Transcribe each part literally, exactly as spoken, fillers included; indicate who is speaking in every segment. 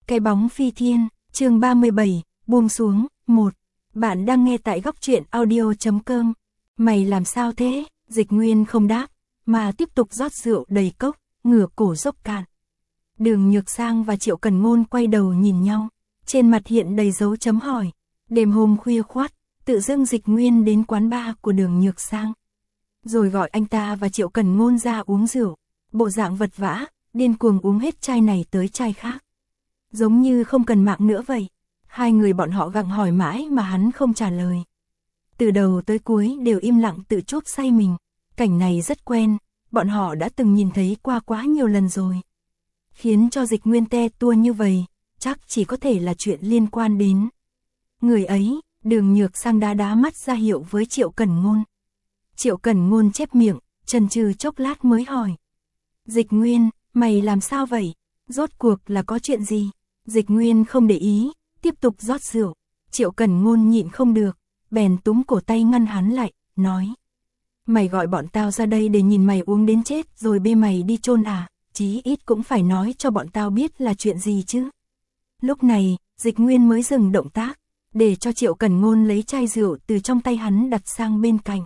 Speaker 1: Cái bóng phi thiên, chương ba mươi bảy, buông xuống, một. Bạn đang nghe tại góc truyện audio chấm com. Mày làm sao thế? Dịch Nguyên không đáp, mà tiếp tục rót rượu đầy cốc, ngửa cổ dốc cạn. Đường Nhược Sang và Triệu Cần Ngôn quay đầu nhìn nhau, trên mặt hiện đầy dấu chấm hỏi. Đêm hôm khuya khoắt, tự dưng Dịch Nguyên đến quán bar của Đường Nhược Sang. Rồi gọi anh ta và Triệu Cần Ngôn ra uống rượu, bộ dạng vật vã, điên cuồng uống hết chai này tới chai khác. Giống như không cần mạng nữa vậy. Hai người bọn họ gặng hỏi mãi mà hắn không trả lời. Từ đầu tới cuối đều im lặng tự chuốc say mình. Cảnh này rất quen, bọn họ đã từng nhìn thấy qua quá nhiều lần rồi. Khiến cho Dịch Nguyên te tua như vậy, chắc chỉ có thể là chuyện liên quan đến người ấy. Đường Nhược Sang đá đá mắt ra hiệu với Triệu Cần Ngôn. Triệu Cần Ngôn chép miệng, chần chừ chốc lát mới hỏi. Dịch Nguyên, mày làm sao vậy? Rốt cuộc là có chuyện gì? Dịch Nguyên không để ý, tiếp tục rót rượu. Triệu Cần Ngôn nhịn không được, bèn túm cổ tay ngăn hắn lại, nói. Mày gọi bọn tao ra đây để nhìn mày uống đến chết rồi bê mày đi chôn à? Chí ít cũng phải nói cho bọn tao biết là chuyện gì chứ. Lúc này, Dịch Nguyên mới dừng động tác, để cho Triệu Cần Ngôn lấy chai rượu từ trong tay hắn đặt sang bên cạnh.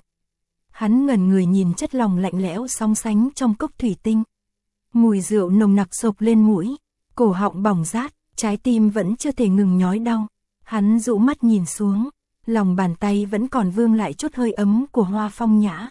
Speaker 1: Hắn ngẩn người nhìn chất lỏng lạnh lẽo sóng sánh trong cốc thủy tinh. Mùi rượu nồng nặc xộc lên mũi, cổ họng bỏng rát, trái tim vẫn chưa thể ngừng nhói đau. Hắn dụ mắt nhìn xuống, lòng bàn tay vẫn còn vương lại chút hơi ấm của Hoa Phong Nhã.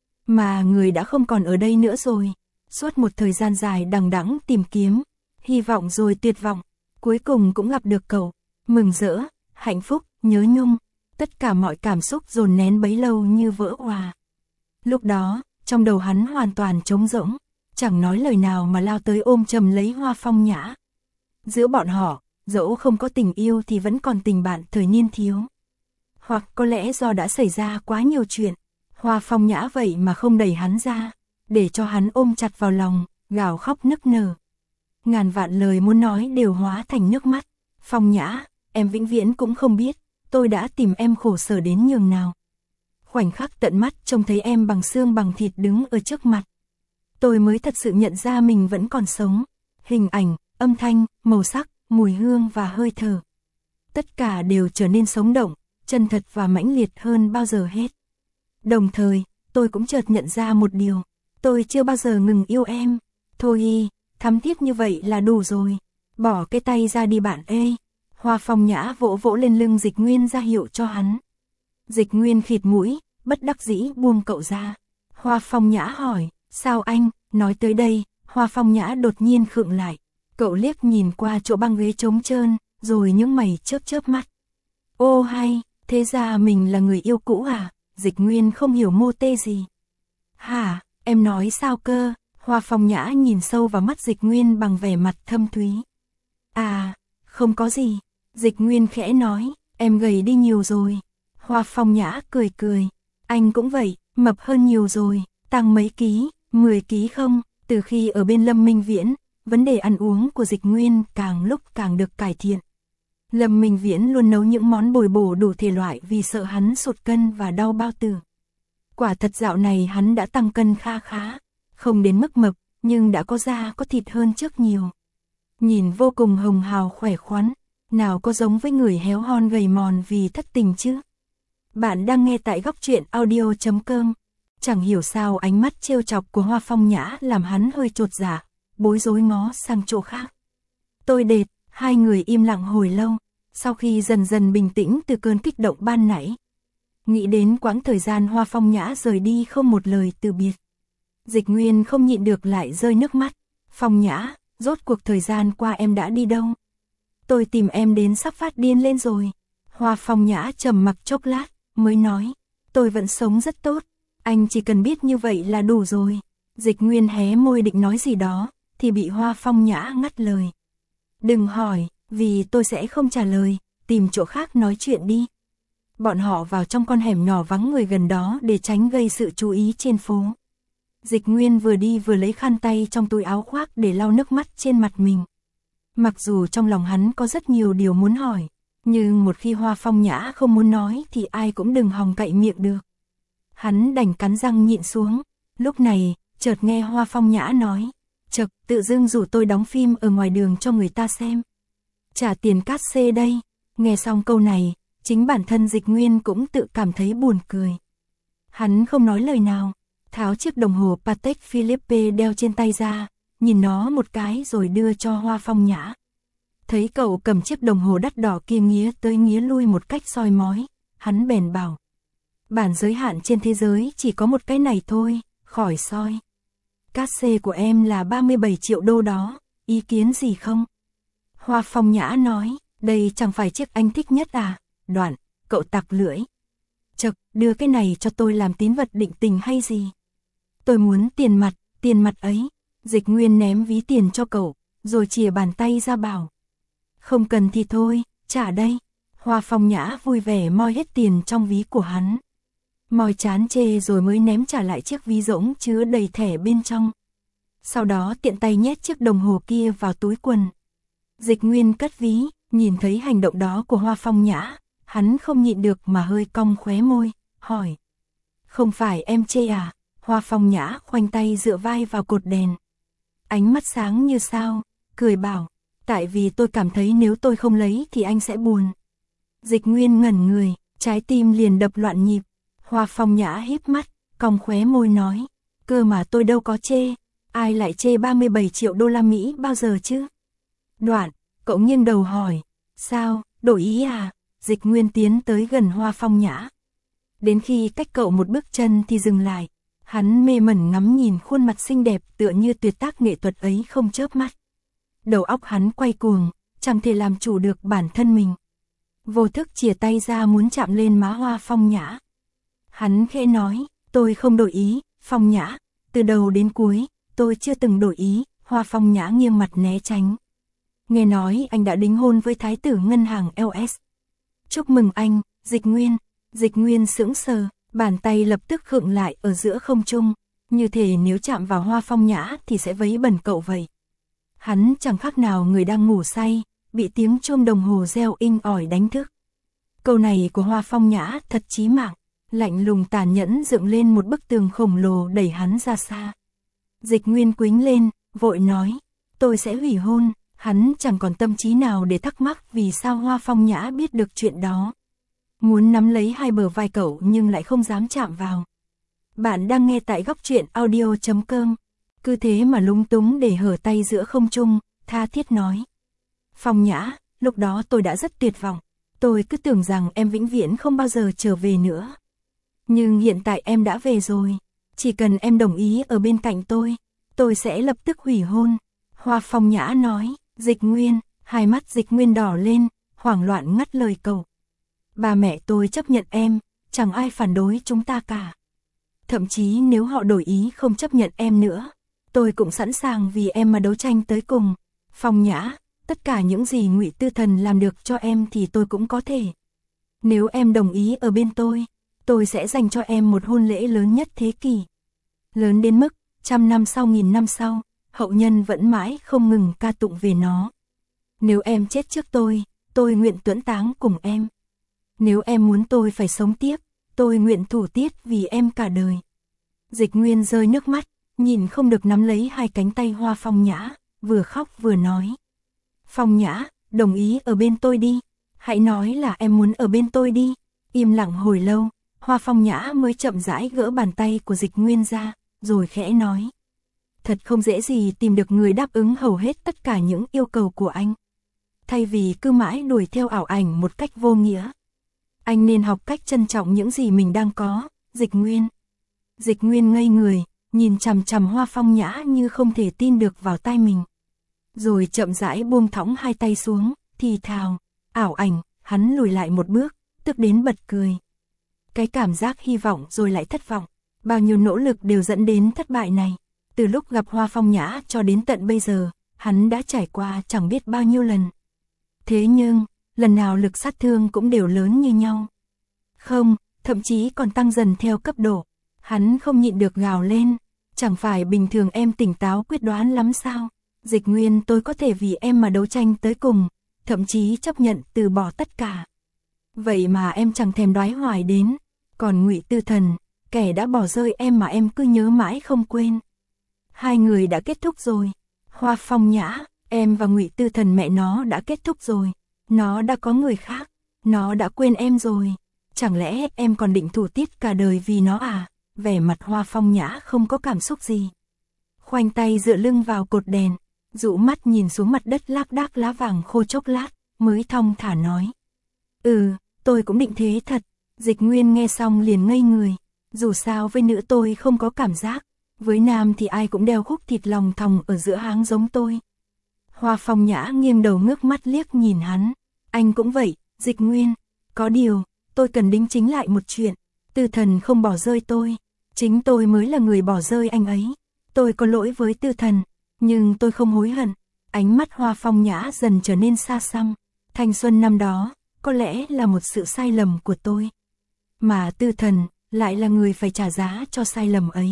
Speaker 1: Mà người đã không còn ở đây nữa rồi. Suốt một thời gian dài đằng đẵng tìm kiếm, hy vọng rồi tuyệt vọng, cuối cùng cũng gặp được cậu. Mừng rỡ, hạnh phúc, nhớ nhung, tất cả mọi cảm xúc dồn nén bấy lâu như vỡ òa. Lúc đó, trong đầu hắn hoàn toàn trống rỗng, chẳng nói lời nào mà lao tới ôm chầm lấy Hoa Phong Nhã. Giữa bọn họ, dẫu không có tình yêu thì vẫn còn tình bạn thời niên thiếu. Hoặc có lẽ do đã xảy ra quá nhiều chuyện, Hoa Phong Nhã vậy mà không đẩy hắn ra, để cho hắn ôm chặt vào lòng, gào khóc nức nở. Ngàn vạn lời muốn nói đều hóa thành nước mắt. Phong Nhã, em vĩnh viễn cũng không biết, tôi đã tìm em khổ sở đến nhường nào. Khoảnh khắc tận mắt trông thấy em bằng xương bằng thịt đứng ở trước mặt, tôi mới thật sự nhận ra mình vẫn còn sống. Hình ảnh, âm thanh, màu sắc, mùi hương và hơi thở, tất cả đều trở nên sống động, chân thật và mãnh liệt hơn bao giờ hết. Đồng thời, tôi cũng chợt nhận ra một điều, tôi chưa bao giờ ngừng yêu em. Thôi y, thắm thiết như vậy là đủ rồi. Bỏ cái tay ra đi bạn ơi. Hoa Phong Nhã vỗ vỗ lên lưng Dịch Nguyên ra hiệu cho hắn. Dịch Nguyên khịt mũi, bất đắc dĩ buông cậu ra. Hoa Phong Nhã hỏi, sao anh? Nói tới đây, Hoa Phong Nhã đột nhiên khựng lại. Cậu liếc nhìn qua chỗ băng ghế trống trơn, rồi những mày chớp chớp mắt. Ô hay, thế ra mình là người yêu cũ à? Dịch Nguyên không hiểu mô tê gì. Hả, em nói sao cơ? Hoa Phong Nhã nhìn sâu vào mắt Dịch Nguyên bằng vẻ mặt thâm thúy. À, không có gì. Dịch Nguyên khẽ nói, em gầy đi nhiều rồi. Hoa Phong Nhã cười cười. Anh cũng vậy, mập hơn nhiều rồi, tăng mấy ký, mười ký không? Từ khi ở bên Lâm Minh Viễn, vấn đề ăn uống của Dịch Nguyên càng lúc càng được cải thiện. Lâm Minh Viễn luôn nấu những món bồi bổ đủ thể loại vì sợ hắn sụt cân và đau bao tử. Quả thật dạo này hắn đã tăng cân kha khá, không đến mức mập, nhưng đã có da có thịt hơn trước nhiều. Nhìn vô cùng hồng hào khỏe khoắn, nào có giống với người héo hon gầy mòn vì thất tình chứ. Bạn đang nghe tại góc truyện audio chấm com. Chẳng hiểu sao ánh mắt trêu chọc của Hoa Phong Nhã làm hắn hơi chột dạ, bối rối ngó sang chỗ khác. Tôi đệt, hai người im lặng hồi lâu, sau khi dần dần bình tĩnh từ cơn kích động ban nãy. Nghĩ đến quãng thời gian Hoa Phong Nhã rời đi không một lời từ biệt. Dịch Nguyên không nhịn được lại rơi nước mắt. Phong Nhã, rốt cuộc thời gian qua em đã đi đâu? Tôi tìm em đến sắp phát điên lên rồi. Hoa Phong Nhã trầm mặc chốc lát, mới nói. Tôi vẫn sống rất tốt, anh chỉ cần biết như vậy là đủ rồi. Dịch Nguyên hé môi định nói gì đó, thì bị Hoa Phong Nhã ngắt lời. Đừng hỏi, vì tôi sẽ không trả lời, tìm chỗ khác nói chuyện đi. Bọn họ vào trong con hẻm nhỏ vắng người gần đó để tránh gây sự chú ý trên phố. Dịch Nguyên vừa đi vừa lấy khăn tay trong túi áo khoác để lau nước mắt trên mặt mình. Mặc dù trong lòng hắn có rất nhiều điều muốn hỏi, nhưng một khi Hoa Phong Nhã không muốn nói thì ai cũng đừng hòng cậy miệng được. Hắn đành cắn răng nhịn xuống. Lúc này, chợt nghe Hoa Phong Nhã nói, chật, tự dưng rủ tôi đóng phim ở ngoài đường cho người ta xem. trả tiền cát xê đây. Nghe xong câu này, chính bản thân Dịch Nguyên cũng tự cảm thấy buồn cười. Hắn không nói lời nào, tháo chiếc đồng hồ Patek Philippe đeo trên tay ra, nhìn nó một cái rồi đưa cho Hoa Phong Nhã. Thấy cậu cầm chiếc đồng hồ đắt đỏ kia nghía tới nghía lui một cách soi mói, hắn bèn bảo. Bản giới hạn trên thế giới chỉ có một cái này thôi, khỏi soi. Cát xê của em là ba mươi bảy triệu đô đó, ý kiến gì không? Hoa Phong Nhã nói, đây chẳng phải chiếc anh thích nhất à? Đoạn, cậu tặc lưỡi. Chật, đưa cái này cho tôi làm tín vật định tình hay gì? Tôi muốn tiền mặt, tiền mặt ấy. Dịch Nguyên ném ví tiền cho cậu, rồi chìa bàn tay ra bảo. Không cần thì thôi, trả đây. Hoa Phong Nhã vui vẻ moi hết tiền trong ví của hắn. Moi chán chê rồi mới ném trả lại chiếc ví rỗng chứa đầy thẻ bên trong. Sau đó tiện tay nhét chiếc đồng hồ kia vào túi quần. Dịch Nguyên cất ví, nhìn thấy hành động đó của Hoa Phong Nhã, hắn không nhịn được mà hơi cong khóe môi, hỏi. Không phải em chê à? Hoa Phong Nhã khoanh tay dựa vai vào cột đèn. Ánh mắt sáng như sao, cười bảo, tại vì tôi cảm thấy nếu tôi không lấy thì anh sẽ buồn. Dịch Nguyên ngẩn người, trái tim liền đập loạn nhịp. Hoa Phong Nhã híp mắt, cong khóe môi nói, cơ mà tôi đâu có chê, ai lại chê ba mươi bảy triệu đô la Mỹ bao giờ chứ? Đoạn, cậu nghiêng đầu hỏi, sao, đổi ý à? Dịch Nguyên tiến tới gần Hoa Phong Nhã. Đến khi cách cậu một bước chân thì dừng lại, hắn mê mẩn ngắm nhìn khuôn mặt xinh đẹp tựa như tuyệt tác nghệ thuật ấy không chớp mắt. Đầu óc hắn quay cuồng, chẳng thể làm chủ được bản thân mình. Vô thức chìa tay ra muốn chạm lên má Hoa Phong Nhã. Hắn khẽ nói, tôi không đổi ý, Phong Nhã, từ đầu đến cuối, tôi chưa từng đổi ý. Hoa Phong Nhã nghiêng mặt né tránh. Nghe nói anh đã đính hôn với thái tử ngân hàng lờ ét. Chúc mừng anh, Dịch Nguyên. Dịch Nguyên sững sờ, bàn tay lập tức khựng lại ở giữa không trung, như thể nếu chạm vào Hoa Phong Nhã thì sẽ vấy bẩn cậu vậy. Hắn chẳng khác nào người đang ngủ say, bị tiếng chuông đồng hồ reo inh ỏi đánh thức. Câu này của Hoa Phong Nhã thật chí mạng, lạnh lùng tàn nhẫn dựng lên một bức tường khổng lồ đẩy hắn ra xa. Dịch Nguyên quĩnh lên, vội nói, tôi sẽ hủy hôn. Hắn chẳng còn tâm trí nào để thắc mắc vì sao Hoa Phong Nhã biết được chuyện đó. Muốn nắm lấy hai bờ vai cậu nhưng lại không dám chạm vào. Bạn đang nghe tại góc truyện audio chấm com. Cứ thế mà lúng túng để hở tay giữa không trung, tha thiết nói. Phong Nhã, lúc đó tôi đã rất tuyệt vọng. Tôi cứ tưởng rằng em vĩnh viễn không bao giờ trở về nữa. Nhưng hiện tại em đã về rồi. Chỉ cần em đồng ý ở bên cạnh tôi, tôi sẽ lập tức hủy hôn. Hoa Phong Nhã nói. Dịch Nguyên, hai mắt Dịch Nguyên đỏ lên, hoảng loạn ngắt lời cậu. Ba mẹ tôi chấp nhận em, chẳng ai phản đối chúng ta cả. Thậm chí nếu họ đổi ý không chấp nhận em nữa, tôi cũng sẵn sàng vì em mà đấu tranh tới cùng. Phong Nhã, tất cả những gì Ngụy Tư Thần làm được cho em thì tôi cũng có thể. Nếu em đồng ý ở bên tôi, tôi sẽ dành cho em một hôn lễ lớn nhất thế kỷ. Lớn đến mức, trăm năm sau nghìn năm sau, hậu nhân vẫn mãi không ngừng ca tụng về nó. Nếu em chết trước tôi, tôi nguyện tuẫn táng cùng em. Nếu em muốn tôi phải sống tiếp, tôi nguyện thủ tiết vì em cả đời. Dịch Nguyên rơi nước mắt, nhìn không được nắm lấy hai cánh tay Hoa Phong Nhã, vừa khóc vừa nói. Phong Nhã, đồng ý ở bên tôi đi. Hãy nói là em muốn ở bên tôi đi. Im lặng hồi lâu, Hoa Phong Nhã mới chậm rãi gỡ bàn tay của Dịch Nguyên ra, rồi khẽ nói. Thật không dễ gì tìm được người đáp ứng hầu hết tất cả những yêu cầu của anh. Thay vì cứ mãi đuổi theo ảo ảnh một cách vô nghĩa, anh nên học cách trân trọng những gì mình đang có. Dịch Nguyên. Dịch Nguyên ngây người, nhìn chằm chằm Hoa Phong Nhã như không thể tin được vào tai mình. Rồi chậm rãi buông thõng hai tay xuống, thì thào, ảo ảnh. Hắn lùi lại một bước, tức đến bật cười. Cái cảm giác hy vọng rồi lại thất vọng, bao nhiêu nỗ lực đều dẫn đến thất bại này. Từ lúc gặp Hoa Phong Nhã cho đến tận bây giờ, hắn đã trải qua chẳng biết bao nhiêu lần. Thế nhưng, lần nào lực sát thương cũng đều lớn như nhau. Không, thậm chí còn tăng dần theo cấp độ. Hắn không nhịn được gào lên, chẳng phải bình thường em tỉnh táo quyết đoán lắm sao? Dịch Nguyên, tôi có thể vì em mà đấu tranh tới cùng, thậm chí chấp nhận từ bỏ tất cả. Vậy mà em chẳng thèm đoái hoài đến, còn Ngụy Tư Thần, kẻ đã bỏ rơi em mà em cứ nhớ mãi không quên. Hai người đã kết thúc rồi. Hoa Phong Nhã, em và Ngụy Tư Thần mẹ nó đã kết thúc rồi, nó đã có người khác, nó đã quên em rồi, chẳng lẽ em còn định thủ tiết cả đời vì nó à? Vẻ mặt Hoa Phong Nhã không có cảm xúc gì. Khoanh tay dựa lưng vào cột đèn, dụ mắt nhìn xuống mặt đất lác đác lá vàng khô chốc lát, mới thong thả nói. Ừ, tôi cũng định thế thật. Dịch Nguyên nghe xong liền ngây người. Dù sao với nữ tôi không có cảm giác, với nam thì ai cũng đeo khúc thịt lòng thòng ở giữa háng giống tôi. Hoa Phong Nhã nghiêng đầu ngước mắt liếc nhìn hắn. Anh cũng vậy, Dịch Nguyên. Có điều, tôi cần đính chính lại một chuyện. Tư Thần không bỏ rơi tôi. Chính tôi mới là người bỏ rơi anh ấy. Tôi có lỗi với Tư Thần, nhưng tôi không hối hận. Ánh mắt Hoa Phong Nhã dần trở nên xa xăm. Thanh xuân năm đó, có lẽ là một sự sai lầm của tôi. Mà Tư Thần lại là người phải trả giá cho sai lầm ấy.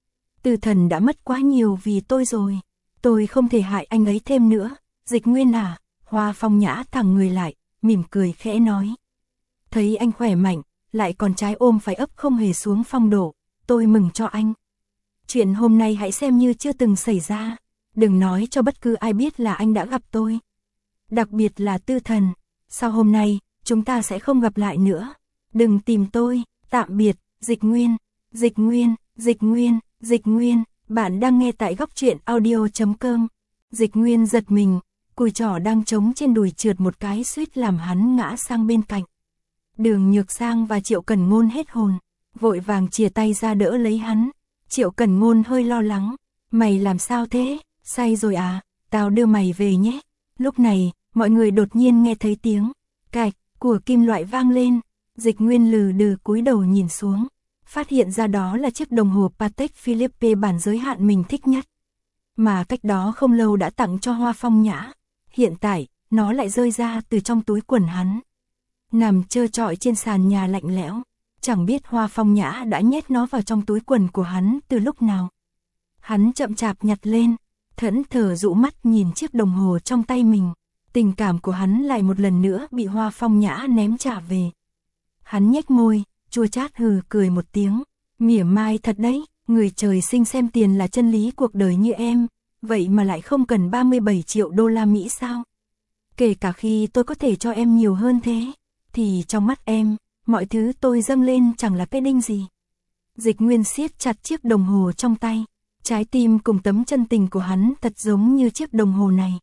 Speaker 1: Tư Thần đã mất quá nhiều vì tôi rồi. Tôi không thể hại anh ấy thêm nữa. Dịch Nguyên à? Hoa Phong Nhã thẳng người lại, mỉm cười khẽ nói. Thấy anh khỏe mạnh, lại còn trái ôm phải ấp không hề xuống phong độ. Tôi mừng cho anh. Chuyện hôm nay hãy xem như chưa từng xảy ra. Đừng nói cho bất cứ ai biết là anh đã gặp tôi. Đặc biệt là Tư Thần. Sau hôm nay, chúng ta sẽ không gặp lại nữa. Đừng tìm tôi. Tạm biệt, Dịch Nguyên. Dịch Nguyên, Dịch Nguyên, Dịch Nguyên. Bạn đang nghe tại góc truyện audio chấm com. Dịch Nguyên giật mình. Cùi trỏ đang trống trên đùi trượt một cái suýt làm hắn ngã sang bên cạnh. Đường Nhược Sang và Triệu Cẩn Ngôn hết hồn, vội vàng chìa tay ra đỡ lấy hắn. Triệu Cẩn Ngôn hơi lo lắng. Mày làm sao thế? Say rồi à? Tao đưa mày về nhé. Lúc này, mọi người đột nhiên nghe thấy tiếng cạch của kim loại vang lên. Dịch Nguyên lừ đừ cúi đầu nhìn xuống, phát hiện ra đó là chiếc đồng hồ Patek Philippe bản giới hạn mình thích nhất, mà cách đó không lâu đã tặng cho Hoa Phong Nhã. Hiện tại, nó lại rơi ra từ trong túi quần hắn, nằm trơ trọi trên sàn nhà lạnh lẽo. Chẳng biết Hoa Phong Nhã đã nhét nó vào trong túi quần của hắn từ lúc nào. Hắn chậm chạp nhặt lên, thẫn thờ dụ mắt nhìn chiếc đồng hồ trong tay mình. Tình cảm của hắn lại một lần nữa bị Hoa Phong Nhã ném trả về. Hắn nhếch môi, chua chát hừ cười một tiếng. Mỉa mai thật đấy, người trời sinh xem tiền là chân lý cuộc đời như em, vậy mà lại không cần ba mươi bảy triệu đô la Mỹ sao? Kể cả khi tôi có thể cho em nhiều hơn thế, thì trong mắt em, mọi thứ tôi dâng lên chẳng là cái đinh gì. Dịch Nguyên siết chặt chiếc đồng hồ trong tay. Trái tim cùng tấm chân tình của hắn thật giống như chiếc đồng hồ này.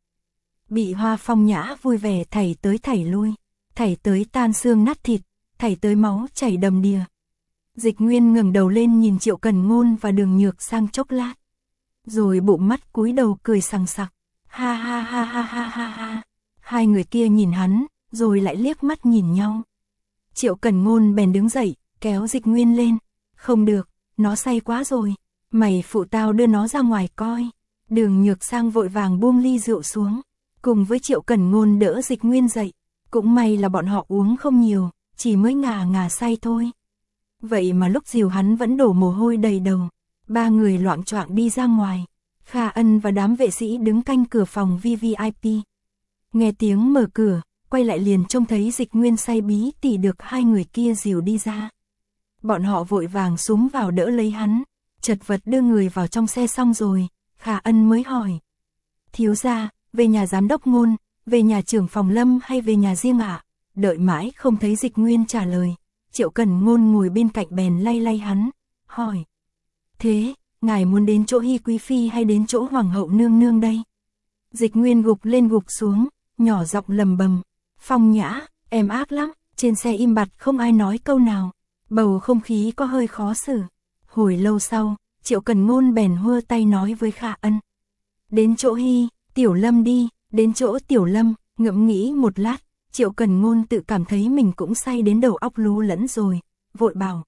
Speaker 1: Bị Hoa Phong Nhã vui vẻ thảy tới thảy lui, thảy tới tan xương nát thịt, thảy tới máu chảy đầm đìa. Dịch Nguyên ngẩng đầu lên nhìn Triệu Cẩn Ngôn và Đường Nhược Sang chốc lát, rồi bụng mắt cúi đầu cười sằng sặc. Ha ha ha ha ha ha ha. Hai người kia nhìn hắn, rồi lại liếc mắt nhìn nhau. Triệu Cẩn Ngôn bèn đứng dậy, kéo Dịch Nguyên lên. Không được, nó say quá rồi. Mày phụ tao đưa nó ra ngoài coi. Đường Nhược Sang vội vàng buông ly rượu xuống, cùng với Triệu Cẩn Ngôn đỡ Dịch Nguyên dậy. Cũng may là bọn họ uống không nhiều, chỉ mới ngà ngà say thôi. Vậy mà lúc dìu hắn vẫn đổ mồ hôi đầy đầu. Ba người loạng choạng đi ra ngoài. Kha Ân và đám vệ sĩ đứng canh cửa phòng vê vê i pê. Nghe tiếng mở cửa, quay lại liền trông thấy Dịch Nguyên say bí tỉ được hai người kia dìu đi ra. Bọn họ vội vàng xúm vào đỡ lấy hắn. Chật vật đưa người vào trong xe xong rồi, Kha Ân mới hỏi. Thiếu gia, về nhà giám đốc Ngôn, về nhà trưởng phòng Lâm hay về nhà riêng ạ? À? Đợi mãi không thấy Dịch Nguyên trả lời. Triệu Cẩn Ngôn ngồi bên cạnh bèn lay lay hắn, hỏi. Thế, ngài muốn đến chỗ Hy Quý Phi hay đến chỗ Hoàng hậu nương nương đây? Dịch Nguyên gục lên gục xuống, nhỏ giọng lầm bầm. Phong Nhã, em ác lắm. Trên xe im bặt không ai nói câu nào. Bầu không khí có hơi khó xử. Hồi lâu sau, Triệu Cẩn Ngôn bèn hơ tay nói với Kha Ân. Đến chỗ Hy, Tiểu Lâm đi. Đến chỗ Tiểu Lâm. Ngẫm nghĩ một lát, Triệu Cẩn Ngôn tự cảm thấy mình cũng say đến đầu óc lú lẫn rồi, vội bảo.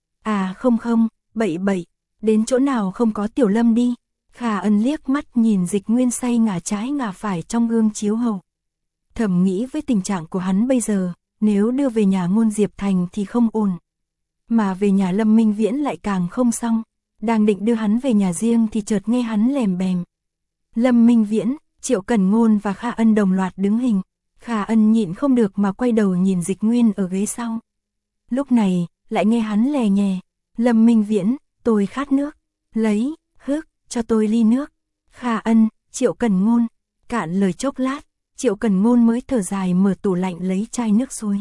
Speaker 1: À không không, bậy bậy, đến chỗ nào không có Tiểu Lâm đi. Kha Ân liếc mắt nhìn Dịch Nguyên say ngả trái ngả phải trong gương chiếu hậu. Thầm nghĩ với tình trạng của hắn bây giờ, nếu đưa về nhà Ngôn Diệp Thành thì không ổn. Mà về nhà Lâm Minh Viễn lại càng không xong. Đang định đưa hắn về nhà riêng thì chợt nghe hắn lèm bèm. Lâm Minh Viễn, Triệu Cẩn Ngôn và Kha Ân đồng loạt đứng hình. Kha Ân nhịn không được mà quay đầu nhìn Dịch Nguyên ở ghế sau. Lúc này, lại nghe hắn lè nhè. Lâm Minh Viễn, tôi khát nước. Lấy, hức, cho tôi ly nước. Kha Ân, Triệu Cẩn Ngôn. Cạn lời chốc lát, Triệu Cần Ngôn mới thở dài mở tủ lạnh lấy chai nước suối.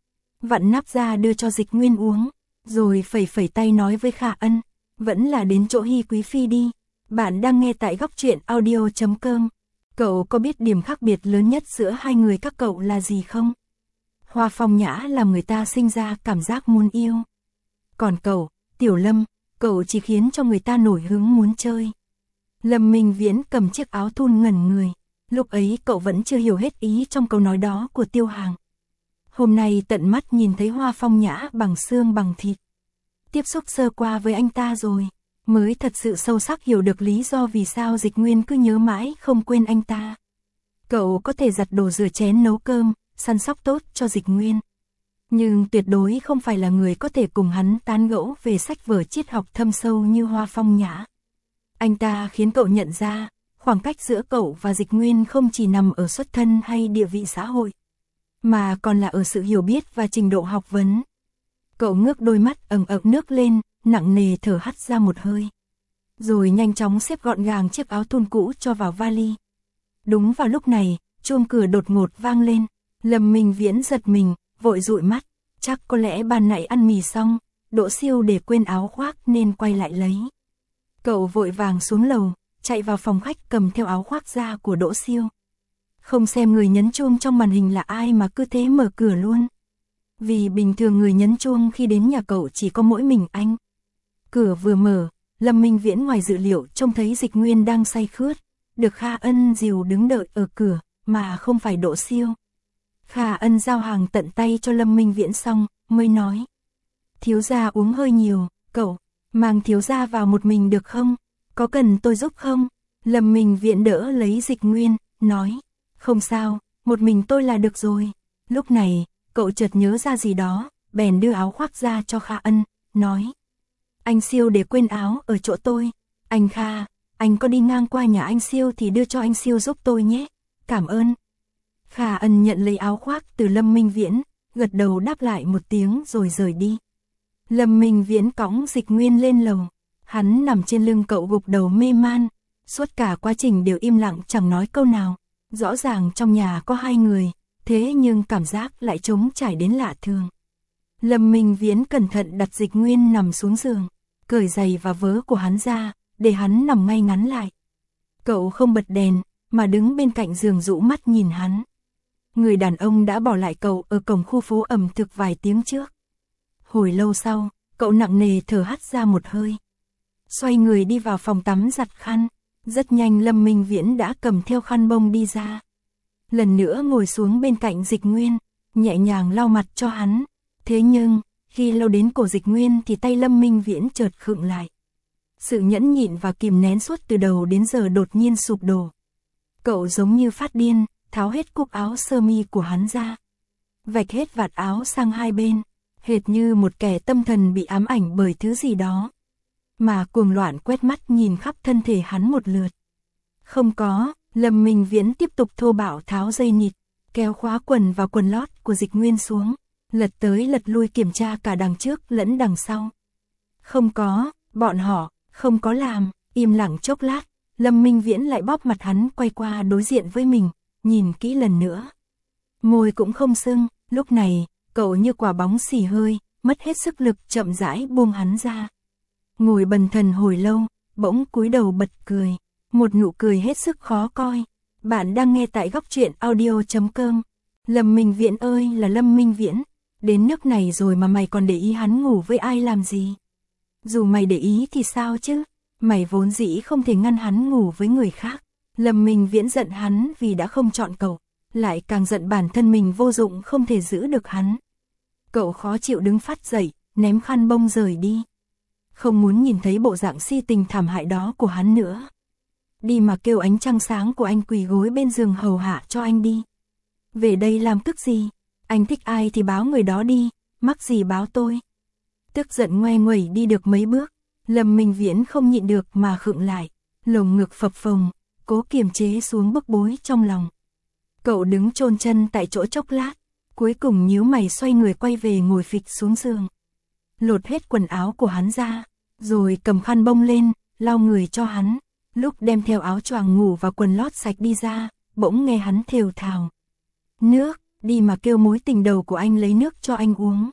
Speaker 1: Vặn nắp ra đưa cho Dịch Nguyên uống, rồi phẩy phẩy tay nói với Khả Ân, vẫn là đến chỗ Hy Quý Phi đi. Bạn đang nghe tại góc truyện audio chấm com. Cậu có biết điểm khác biệt lớn nhất giữa hai người các cậu là gì không? Hoa Phong Nhã làm người ta sinh ra cảm giác muốn yêu. Còn cậu, Tiểu Lâm, cậu chỉ khiến cho người ta nổi hứng muốn chơi. Lâm Minh Viễn cầm chiếc áo thun ngẩn người. Lúc ấy cậu vẫn chưa hiểu hết ý trong câu nói đó của Tiêu Hàng. Hôm nay tận mắt nhìn thấy Hoa Phong Nhã bằng xương bằng thịt. Tiếp xúc sơ qua với anh ta rồi, mới thật sự sâu sắc hiểu được lý do vì sao Dịch Nguyên cứ nhớ mãi không quên anh ta. Cậu có thể giặt đồ rửa chén nấu cơm, săn sóc tốt cho Dịch Nguyên. Nhưng tuyệt đối không phải là người có thể cùng hắn tán gẫu về sách vở triết học thâm sâu như Hoa Phong Nhã. Anh ta khiến cậu nhận ra, khoảng cách giữa cậu và Dịch Nguyên không chỉ nằm ở xuất thân hay địa vị xã hội, mà còn là ở sự hiểu biết và trình độ học vấn. Cậu ngước đôi mắt ẩn ẩn nước lên, nặng nề thở hắt ra một hơi. Rồi nhanh chóng xếp gọn gàng chiếc áo thun cũ cho vào vali. Đúng vào lúc này, chuông cửa đột ngột vang lên. Lâm Minh Viễn giật mình, vội dụi mắt. Chắc có lẽ ban nãy ăn mì xong, Đỗ Siêu để quên áo khoác nên quay lại lấy. Cậu vội vàng xuống lầu, chạy vào phòng khách cầm theo áo khoác da của Đỗ Siêu. Không xem người nhấn chuông trong màn hình là ai mà cứ thế mở cửa luôn. Vì bình thường người nhấn chuông khi đến nhà cậu chỉ có mỗi mình anh. Cửa vừa mở, Lâm Minh Viễn ngoài dự liệu trông thấy Dịch Nguyên đang say khướt, được Kha Ân dìu đứng đợi ở cửa, mà không phải Đỗ Siêu. Kha Ân giao hàng tận tay cho Lâm Minh Viễn xong, mới nói. Thiếu gia uống hơi nhiều, cậu, mang thiếu gia vào một mình được không? Có cần tôi giúp không? Lâm Minh Viễn đỡ lấy Dịch Nguyên, nói. Không sao, một mình tôi là được rồi. Lúc này, cậu chợt nhớ ra gì đó, bèn đưa áo khoác ra cho Kha Ân, nói. Anh Siêu để quên áo ở chỗ tôi. Anh Kha, anh có đi ngang qua nhà anh Siêu thì đưa cho anh Siêu giúp tôi nhé. Cảm ơn. Kha Ân nhận lấy áo khoác từ Lâm Minh Viễn, gật đầu đáp lại một tiếng rồi rời đi. Lâm Minh Viễn cõng Dịch Nguyên lên lầu. Hắn nằm trên lưng cậu gục đầu mê man. Suốt cả quá trình đều im lặng chẳng nói câu nào. Rõ ràng trong nhà có hai người, thế nhưng cảm giác lại trống trải đến lạ thường. Lâm Minh Viễn cẩn thận đặt Dịch Nguyên nằm xuống giường, cởi giày và vớ của hắn ra, để hắn nằm ngay ngắn lại. Cậu không bật đèn, mà đứng bên cạnh giường rũ mắt nhìn hắn. Người đàn ông đã bỏ lại cậu ở cổng khu phố ẩm thực vài tiếng trước. Hồi lâu sau, cậu nặng nề thở hắt ra một hơi. Xoay người đi vào phòng tắm giặt khăn. Rất nhanh Lâm Minh Viễn đã cầm theo khăn bông đi ra. Lần nữa ngồi xuống bên cạnh Dịch Nguyên, nhẹ nhàng lau mặt cho hắn. Thế nhưng, khi lau đến cổ Dịch Nguyên thì tay Lâm Minh Viễn chợt khựng lại. Sự nhẫn nhịn và kìm nén suốt từ đầu đến giờ đột nhiên sụp đổ. Cậu giống như phát điên, tháo hết cúc áo sơ mi của hắn ra. Vạch hết vạt áo sang hai bên, hệt như một kẻ tâm thần bị ám ảnh bởi thứ gì đó. Mà cuồng loạn quét mắt nhìn khắp thân thể hắn một lượt. Không có, Lâm Minh Viễn tiếp tục thô bạo tháo dây nịt, kéo khóa quần và quần lót của Dịch Nguyên xuống, lật tới lật lui kiểm tra cả đằng trước lẫn đằng sau. Không có, bọn họ, không có làm, im lặng chốc lát, Lâm Minh Viễn lại bóp mặt hắn quay qua đối diện với mình, nhìn kỹ lần nữa. Môi cũng không sưng, lúc này, cậu như quả bóng xì hơi, mất hết sức lực chậm rãi buông hắn ra. Ngồi bần thần hồi lâu, bỗng cúi đầu bật cười, một nụ cười hết sức khó coi. Bạn đang nghe tại góc truyện audio chấm com. Lâm Minh Viễn ơi là Lâm Minh Viễn, đến nước này rồi mà mày còn để ý hắn ngủ với ai làm gì? Dù mày để ý thì sao chứ, mày vốn dĩ không thể ngăn hắn ngủ với người khác. Lâm Minh Viễn giận hắn vì đã không chọn cậu, lại càng giận bản thân mình vô dụng không thể giữ được hắn. Cậu khó chịu đứng phát dậy, ném khăn bông rời đi. Không muốn nhìn thấy bộ dạng si tình thảm hại đó của hắn nữa. Đi mà kêu ánh trăng sáng của anh quỳ gối bên giường hầu hạ cho anh đi. Về đây làm tức gì? Anh thích ai thì báo người đó đi, mắc gì báo tôi. Tức giận ngoe nguẩy đi được mấy bước, Lâm Minh Viễn không nhịn được mà khựng lại, lồng ngực phập phồng, cố kiềm chế xuống bức bối trong lòng. Cậu đứng chôn chân tại chỗ chốc lát, cuối cùng nhíu mày xoay người quay về ngồi phịch xuống giường. Lột hết quần áo của hắn ra, rồi cầm khăn bông lên, lau người cho hắn. Lúc đem theo áo choàng ngủ và quần lót sạch đi ra, bỗng nghe hắn thều thào. Nước, đi mà kêu mối tình đầu của anh lấy nước cho anh uống.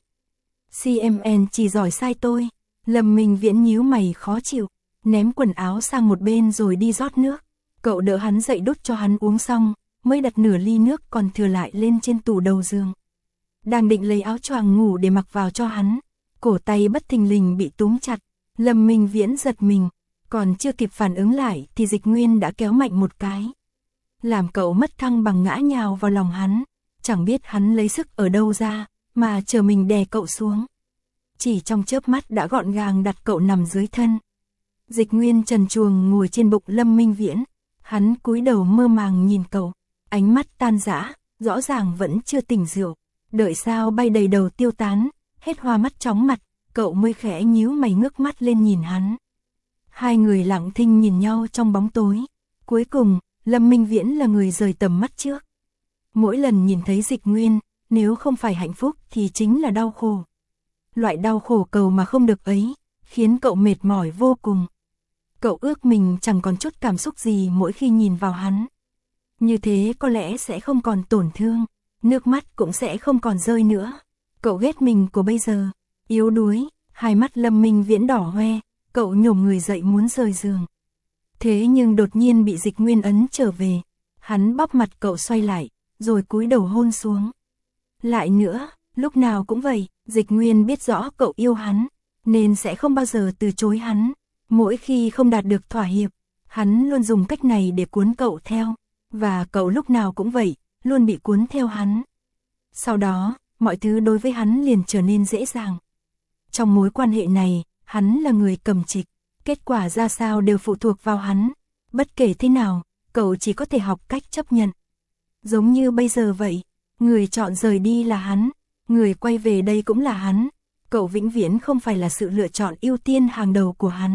Speaker 1: xê em en chỉ giỏi sai tôi. Lâm Minh Viễn nhíu mày khó chịu, ném quần áo sang một bên rồi đi rót nước. Cậu đỡ hắn dậy đút cho hắn uống xong, mới đặt nửa ly nước còn thừa lại lên trên tủ đầu giường. Đang định lấy áo choàng ngủ để mặc vào cho hắn, cổ tay bất thình lình bị túm chặt. Lâm Minh Viễn giật mình, còn chưa kịp phản ứng lại thì Dịch Nguyên đã kéo mạnh một cái, làm cậu mất thăng bằng ngã nhào vào lòng hắn. Chẳng biết hắn lấy sức ở đâu ra, mà chờ mình đè cậu xuống. Chỉ trong chớp mắt đã gọn gàng đặt cậu nằm dưới thân. Dịch Nguyên trần truồng ngồi trên bụng Lâm Minh Viễn, hắn cúi đầu mơ màng nhìn cậu, ánh mắt tan rã, rõ ràng vẫn chưa tỉnh rượu. Đợi sao bay đầy đầu tiêu tán, hết hoa mắt chóng mặt, cậu mới khẽ nhíu mày ngước mắt lên nhìn hắn. Hai người lặng thinh nhìn nhau trong bóng tối. Cuối cùng, Lâm Minh Viễn là người rời tầm mắt trước. Mỗi lần nhìn thấy Dịch Nguyên, nếu không phải hạnh phúc thì chính là đau khổ. Loại đau khổ cầu mà không được ấy, khiến cậu mệt mỏi vô cùng. Cậu ước mình chẳng còn chút cảm xúc gì mỗi khi nhìn vào hắn. Như thế có lẽ sẽ không còn tổn thương, nước mắt cũng sẽ không còn rơi nữa. Cậu ghét mình của bây giờ, yếu đuối, hai mắt Lâm Minh Viễn đỏ hoe, cậu nhổm người dậy muốn rời giường. Thế nhưng đột nhiên bị Dịch Nguyên ấn trở về, hắn bóp mặt cậu xoay lại, rồi cúi đầu hôn xuống. Lại nữa, lúc nào cũng vậy, Dịch Nguyên biết rõ cậu yêu hắn, nên sẽ không bao giờ từ chối hắn. Mỗi khi không đạt được thỏa hiệp, hắn luôn dùng cách này để cuốn cậu theo, và cậu lúc nào cũng vậy, luôn bị cuốn theo hắn. Sau đó, mọi thứ đối với hắn liền trở nên dễ dàng. Trong mối quan hệ này, hắn là người cầm trịch, kết quả ra sao đều phụ thuộc vào hắn. Bất kể thế nào, cậu chỉ có thể học cách chấp nhận. Giống như bây giờ vậy, người chọn rời đi là hắn, người quay về đây cũng là hắn. Cậu vĩnh viễn không phải là sự lựa chọn ưu tiên hàng đầu của hắn.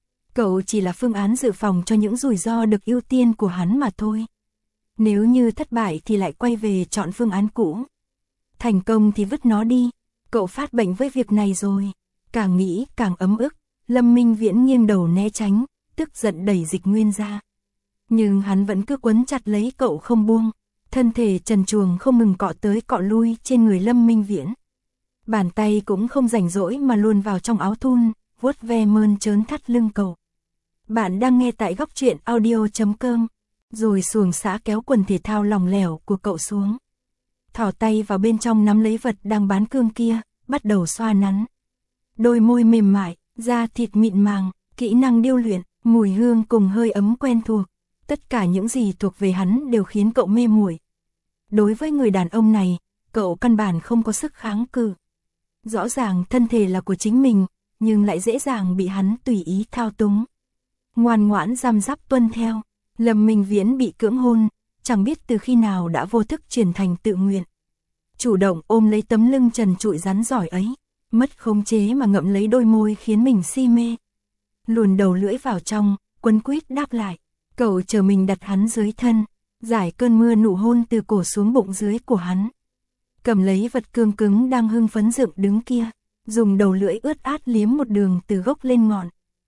Speaker 1: Cậu chỉ là phương án dự phòng cho những rủi ro được ưu tiên của hắn mà thôi. Nếu như thất bại thì lại quay về chọn phương án cũ. Thành công thì vứt nó đi. Cậu phát bệnh với việc này rồi. Càng nghĩ càng ấm ức. Lâm Minh Viễn nghiêng đầu né tránh, tức giận đẩy Dịch Nguyên ra. Nhưng hắn vẫn cứ quấn chặt lấy cậu không buông. Thân thể trần truồng không ngừng cọ tới cọ lui trên người Lâm Minh Viễn. Bàn tay cũng không rảnh rỗi mà luôn vào trong áo thun, vuốt ve mơn trớn thắt lưng cậu. Bạn đang nghe tại góc truyện audio chấm com. Rồi xuồng xã kéo quần thể thao lỏng lẻo của cậu xuống. Thỏ tay vào bên trong nắm lấy vật đang bán cương kia, bắt đầu xoa nắn. Đôi môi mềm mại, da thịt mịn màng, kỹ năng điêu luyện, mùi hương cùng hơi ấm quen thuộc. Tất cả những gì thuộc về hắn đều khiến cậu mê muội. Đối với người đàn ông này, cậu căn bản không có sức kháng cự. Rõ ràng thân thể là của chính mình, nhưng lại dễ dàng bị hắn tùy ý thao túng. Ngoan ngoãn răm rắp tuân theo. Lâm Minh Viễn bị cưỡng hôn, chẳng biết từ khi nào đã vô thức chuyển thành tự nguyện. Chủ động ôm lấy tấm lưng trần trụi rắn giỏi ấy, mất khống chế mà ngậm lấy đôi môi khiến mình si mê. Luồn đầu lưỡi vào trong, quấn quýt đáp lại. Cậu chờ mình đặt hắn dưới thân, giải cơn mưa nụ hôn từ cổ xuống bụng dưới của hắn. Cầm lấy vật cương cứng đang hưng phấn dựng đứng kia, dùng đầu lưỡi ướt át liếm một đường từ gốc lên ngọn.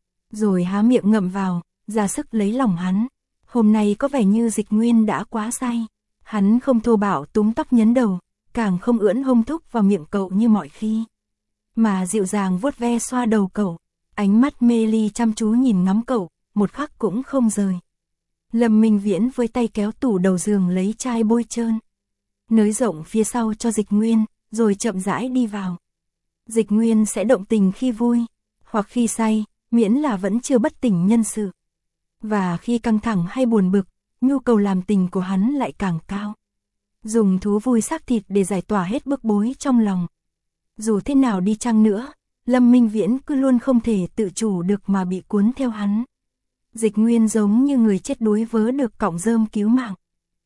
Speaker 1: Rồi há miệng ngậm vào, ra sức lấy lòng hắn. Hôm nay có vẻ như Dịch Nguyên đã quá say. Hắn không thô bạo túm tóc nhấn đầu, càng không ưỡn hông thúc vào miệng cậu như mọi khi. Mà dịu dàng vuốt ve xoa đầu cậu, ánh mắt mê ly chăm chú nhìn ngắm cậu, một khắc cũng không rời. Lâm Minh Viễn với tay kéo tủ đầu giường lấy chai bôi trơn, nới rộng phía sau cho Dịch Nguyên, rồi chậm rãi đi vào. Dịch Nguyên sẽ động tình khi vui, hoặc khi say, miễn là vẫn chưa bất tỉnh nhân sự. Và khi căng thẳng hay buồn bực, nhu cầu làm tình của hắn lại càng cao. Dùng thú vui xác thịt để giải tỏa hết bức bối trong lòng. Dù thế nào đi chăng nữa, Lâm Minh Viễn cứ luôn không thể tự chủ được mà bị cuốn theo hắn. Dịch Nguyên giống như người chết đuối vớ được cọng rơm cứu mạng.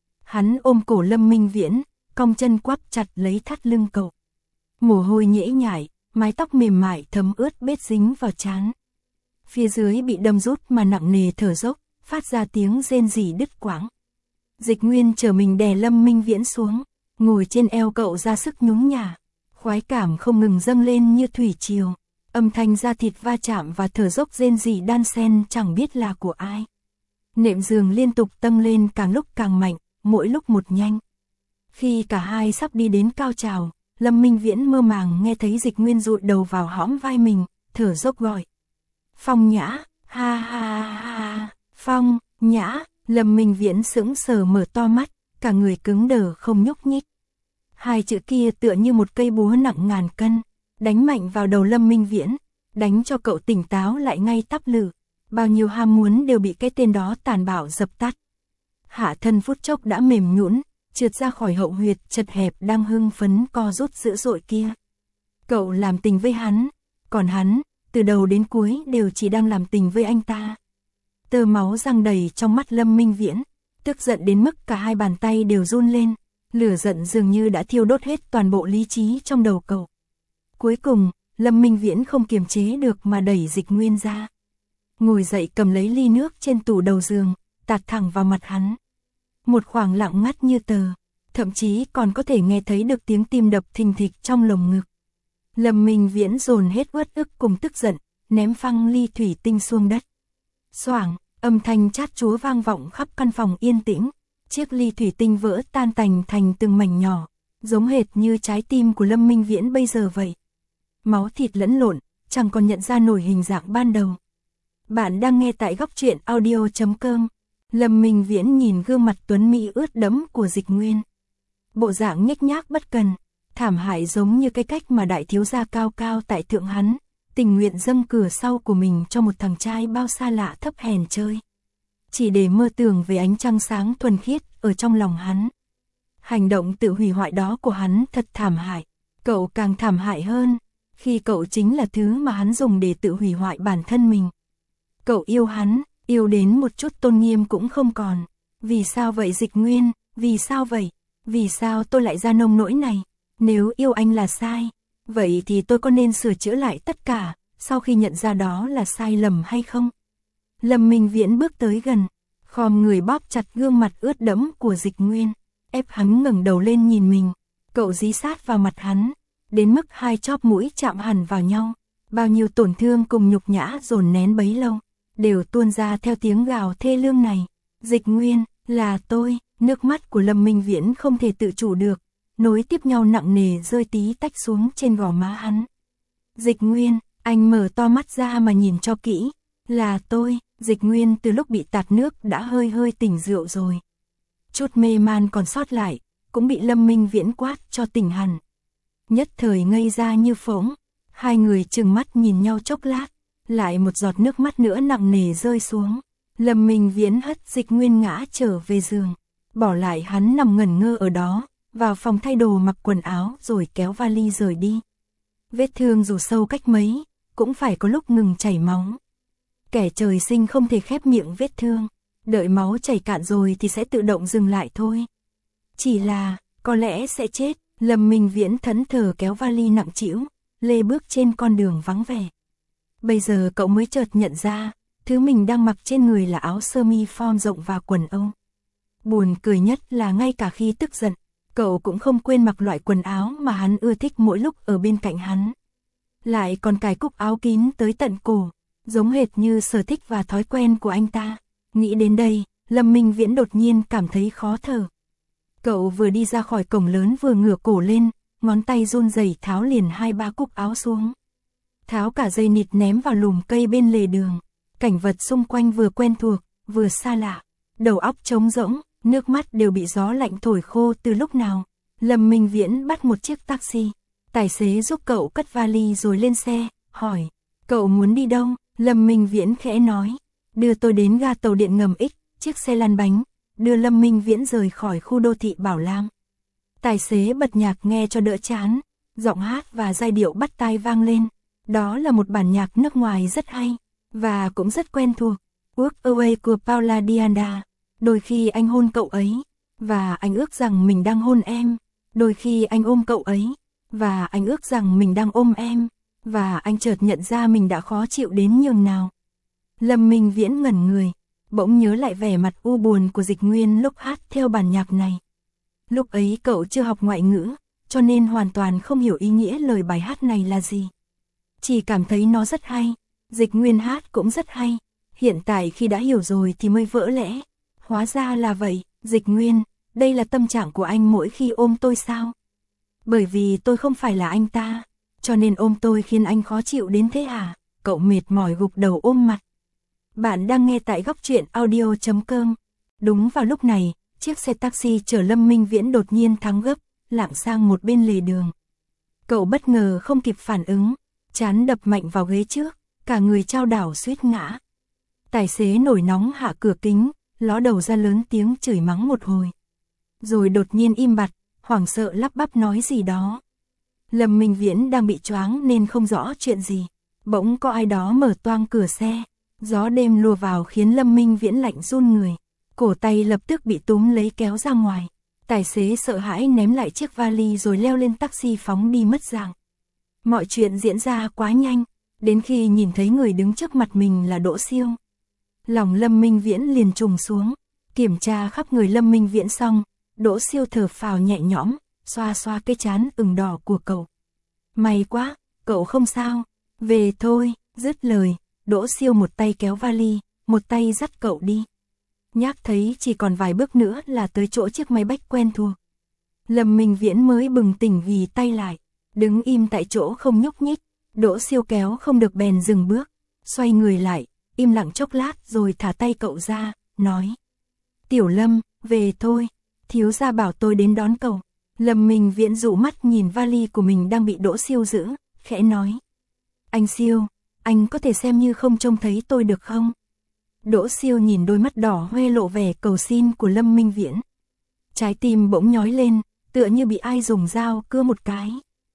Speaker 1: Hắn ôm cổ Lâm Minh Viễn, cong chân quắp chặt lấy thắt lưng cậu. Mồ hôi nhễ nhại, mái tóc mềm mại thấm ướt bết dính vào trán. Phía dưới bị đâm rút mà nặng nề thở dốc, phát ra tiếng rên rỉ đứt quãng. Dịch Nguyên chờ mình đè Lâm Minh Viễn xuống, ngồi trên eo cậu ra sức nhún nhả. Khoái cảm không ngừng dâng lên như thủy triều. Âm thanh da thịt va chạm và thở dốc rên rỉ đan xen chẳng biết là của ai. Nệm giường liên tục tăng lên càng lúc càng mạnh, mỗi lúc một nhanh. Khi cả hai sắp đi đến cao trào, Lâm Minh Viễn mơ màng nghe thấy Dịch Nguyên dụi đầu vào hõm vai mình, thở dốc gọi. Phong Nhã, ha ha ha, Phong, Nhã, Lâm Minh Viễn sững sờ mở to mắt, cả người cứng đờ không nhúc nhích. Hai chữ kia tựa như một cây búa nặng ngàn cân, đánh mạnh vào đầu Lâm Minh Viễn, đánh cho cậu tỉnh táo lại ngay tắp lự. Bao nhiêu ham muốn đều bị cái tên đó tàn bạo dập tắt. Hạ thân phút chốc đã mềm nhũn, trượt ra khỏi hậu huyệt chật hẹp đang hưng phấn co rút dữ dội kia. Cậu làm tình với hắn, còn hắn, từ đầu đến cuối đều chỉ đang làm tình với anh ta. Tơ máu giăng đầy trong mắt Lâm Minh Viễn, tức giận đến mức cả hai bàn tay đều run lên, lửa giận dường như đã thiêu đốt hết toàn bộ lý trí trong đầu cậu. Cuối cùng, Lâm Minh Viễn không kiềm chế được mà đẩy Dịch Nguyên ra. Ngồi dậy cầm lấy ly nước trên tủ đầu giường, tạt thẳng vào mặt hắn. Một khoảng lặng ngắt như tờ, thậm chí còn có thể nghe thấy được tiếng tim đập thình thịch trong lồng ngực. Lâm Minh Viễn dồn hết uất ức cùng tức giận, ném phăng ly thủy tinh xuống đất. Xoảng, âm thanh chát chúa vang vọng khắp căn phòng yên tĩnh, chiếc ly thủy tinh vỡ tan tành thành từng mảnh nhỏ, giống hệt như trái tim của Lâm Minh Viễn bây giờ vậy. Máu thịt lẫn lộn, chẳng còn nhận ra nổi hình dạng ban đầu. Bạn đang nghe tại góc truyện audio chấm com. Lâm Minh Viễn nhìn gương mặt tuấn mỹ ướt đẫm của Dịch Nguyên. Bộ dạng nhếch nhác bất cần, thảm hại giống như cái cách mà đại thiếu gia cao cao tại thượng hắn, tình nguyện dâng cửa sau của mình cho một thằng trai bao xa lạ thấp hèn chơi. Chỉ để mơ tưởng về ánh trăng sáng thuần khiết ở trong lòng hắn. Hành động tự hủy hoại đó của hắn thật thảm hại. Cậu càng thảm hại hơn, khi cậu chính là thứ mà hắn dùng để tự hủy hoại bản thân mình. Cậu yêu hắn, yêu đến một chút tôn nghiêm cũng không còn. Vì sao vậy Dịch Nguyên, vì sao vậy? Vì sao tôi lại ra nông nỗi này? Nếu yêu anh là sai, vậy thì tôi có nên sửa chữa lại tất cả, sau khi nhận ra đó là sai lầm hay không? Lâm Minh Viễn bước tới gần, khom người bóp chặt gương mặt ướt đẫm của Dịch Nguyên, ép hắn ngẩng đầu lên nhìn mình. Cậu dí sát vào mặt hắn, đến mức hai chóp mũi chạm hẳn vào nhau. Bao nhiêu tổn thương cùng nhục nhã dồn nén bấy lâu, đều tuôn ra theo tiếng gào thê lương này. Dịch Nguyên, là tôi. Nước mắt của Lâm Minh Viễn không thể tự chủ được, nối tiếp nhau nặng nề rơi tí tách xuống trên gò má hắn. Dịch Nguyên, anh mở to mắt ra mà nhìn cho kỹ. Là tôi. Dịch Nguyên từ lúc bị tạt nước đã hơi hơi tỉnh rượu rồi. Chút mê man còn sót lại, cũng bị Lâm Minh Viễn quát cho tỉnh hẳn. Nhất thời ngây ra như phỗng, hai người trừng mắt nhìn nhau chốc lát, lại một giọt nước mắt nữa nặng nề rơi xuống. Lâm Minh Viễn hất Dịch Nguyên ngã trở về giường, bỏ lại hắn nằm ngẩn ngơ ở đó, vào phòng thay đồ mặc quần áo rồi kéo vali rời đi. Vết thương dù sâu cách mấy, cũng phải có lúc ngừng chảy máu. Kẻ trời sinh không thể khép miệng vết thương, đợi máu chảy cạn rồi thì sẽ tự động dừng lại thôi. Chỉ là, có lẽ sẽ chết. Lâm Minh Viễn thẫn thờ kéo vali nặng trĩu, lê bước trên con đường vắng vẻ. Bây giờ cậu mới chợt nhận ra, thứ mình đang mặc trên người là áo sơ mi form rộng và quần âu. Buồn cười nhất là ngay cả khi tức giận, cậu cũng không quên mặc loại quần áo mà hắn ưa thích mỗi lúc ở bên cạnh hắn. Lại còn cài cúc áo kín tới tận cổ, giống hệt như sở thích và thói quen của anh ta. Nghĩ đến đây, Lâm Minh Viễn đột nhiên cảm thấy khó thở. Cậu vừa đi ra khỏi cổng lớn vừa ngửa cổ lên, ngón tay run rẩy tháo liền hai ba cúc áo xuống. Tháo cả dây nịt ném vào lùm cây bên lề đường. Cảnh vật xung quanh vừa quen thuộc, vừa xa lạ. Đầu óc trống rỗng, nước mắt đều bị gió lạnh thổi khô từ lúc nào. Lâm Minh Viễn bắt một chiếc taxi. Tài xế giúp cậu cất vali rồi lên xe, hỏi. Cậu muốn đi đâu? Lâm Minh Viễn khẽ nói. Đưa tôi đến ga tàu điện ngầm X, chiếc xe lăn bánh. Đưa Lâm Minh Viễn rời khỏi khu đô thị Bảo Lam. Tài xế bật nhạc nghe cho đỡ chán. Giọng hát và giai điệu bắt tai vang lên. Đó là một bản nhạc nước ngoài rất hay, và cũng rất quen thuộc. Walk Away của Paula Dianda. Đôi khi anh hôn cậu ấy, và anh ước rằng mình đang hôn em. Đôi khi anh ôm cậu ấy, và anh ước rằng mình đang ôm em. Và anh chợt nhận ra mình đã khó chịu đến nhường nào. Lâm Minh Viễn ngẩn người, bỗng nhớ lại vẻ mặt u buồn của Dịch Nguyên lúc hát theo bản nhạc này. Lúc ấy cậu chưa học ngoại ngữ, cho nên hoàn toàn không hiểu ý nghĩa lời bài hát này là gì. Chỉ cảm thấy nó rất hay, Dịch Nguyên hát cũng rất hay. Hiện tại khi đã hiểu rồi thì mới vỡ lẽ. Hóa ra là vậy, Dịch Nguyên, đây là tâm trạng của anh mỗi khi ôm tôi sao? Bởi vì tôi không phải là anh ta, cho nên ôm tôi khiến anh khó chịu đến thế hả? Cậu mệt mỏi gục đầu ôm mặt. Bạn đang nghe tại góc truyện audio chấm com. Đúng vào lúc này, chiếc xe taxi chở Lâm Minh Viễn đột nhiên thắng gấp, lạng sang một bên lề đường. Cậu bất ngờ không kịp phản ứng, trán đập mạnh vào ghế trước, cả người chao đảo suýt ngã. Tài xế nổi nóng hạ cửa kính, ló đầu ra lớn tiếng chửi mắng một hồi. Rồi đột nhiên im bặt, hoảng sợ lắp bắp nói gì đó. Lâm Minh Viễn đang bị choáng nên không rõ chuyện gì. Bỗng có ai đó mở toang cửa xe, gió đêm lùa vào khiến Lâm Minh Viễn lạnh run người. Cổ tay lập tức bị túm lấy kéo ra ngoài. Tài xế sợ hãi ném lại chiếc vali rồi leo lên taxi phóng đi mất dạng. Mọi chuyện diễn ra quá nhanh, đến khi nhìn thấy người đứng trước mặt mình là Đỗ Siêu. Lòng Lâm Minh Viễn liền trùng xuống, kiểm tra khắp người Lâm Minh Viễn xong, Đỗ Siêu thở phào nhẹ nhõm, xoa xoa cái trán ửng đỏ của cậu. May quá, cậu không sao, về thôi, dứt lời, Đỗ Siêu một tay kéo vali, một tay dắt cậu đi. Nhác thấy chỉ còn vài bước nữa là tới chỗ chiếc máy bách quen thuộc. Lâm Minh Viễn mới bừng tỉnh vì tay lại, đứng im tại chỗ không nhúc nhích. Đỗ Siêu kéo không được bèn dừng bước, xoay người lại, im lặng chốc lát rồi thả tay cậu ra, nói: Tiểu Lâm, về thôi, thiếu gia bảo tôi đến đón cậu. Lâm Minh Viễn dụ mắt nhìn vali của mình đang bị Đỗ Siêu giữ, khẽ nói: Anh Siêu, anh có thể xem như không trông thấy tôi được không? Đỗ Siêu nhìn đôi mắt đỏ hoe lộ vẻ cầu xin của Lâm Minh Viễn. Trái tim bỗng nhói lên, tựa như bị ai dùng dao cưa một cái.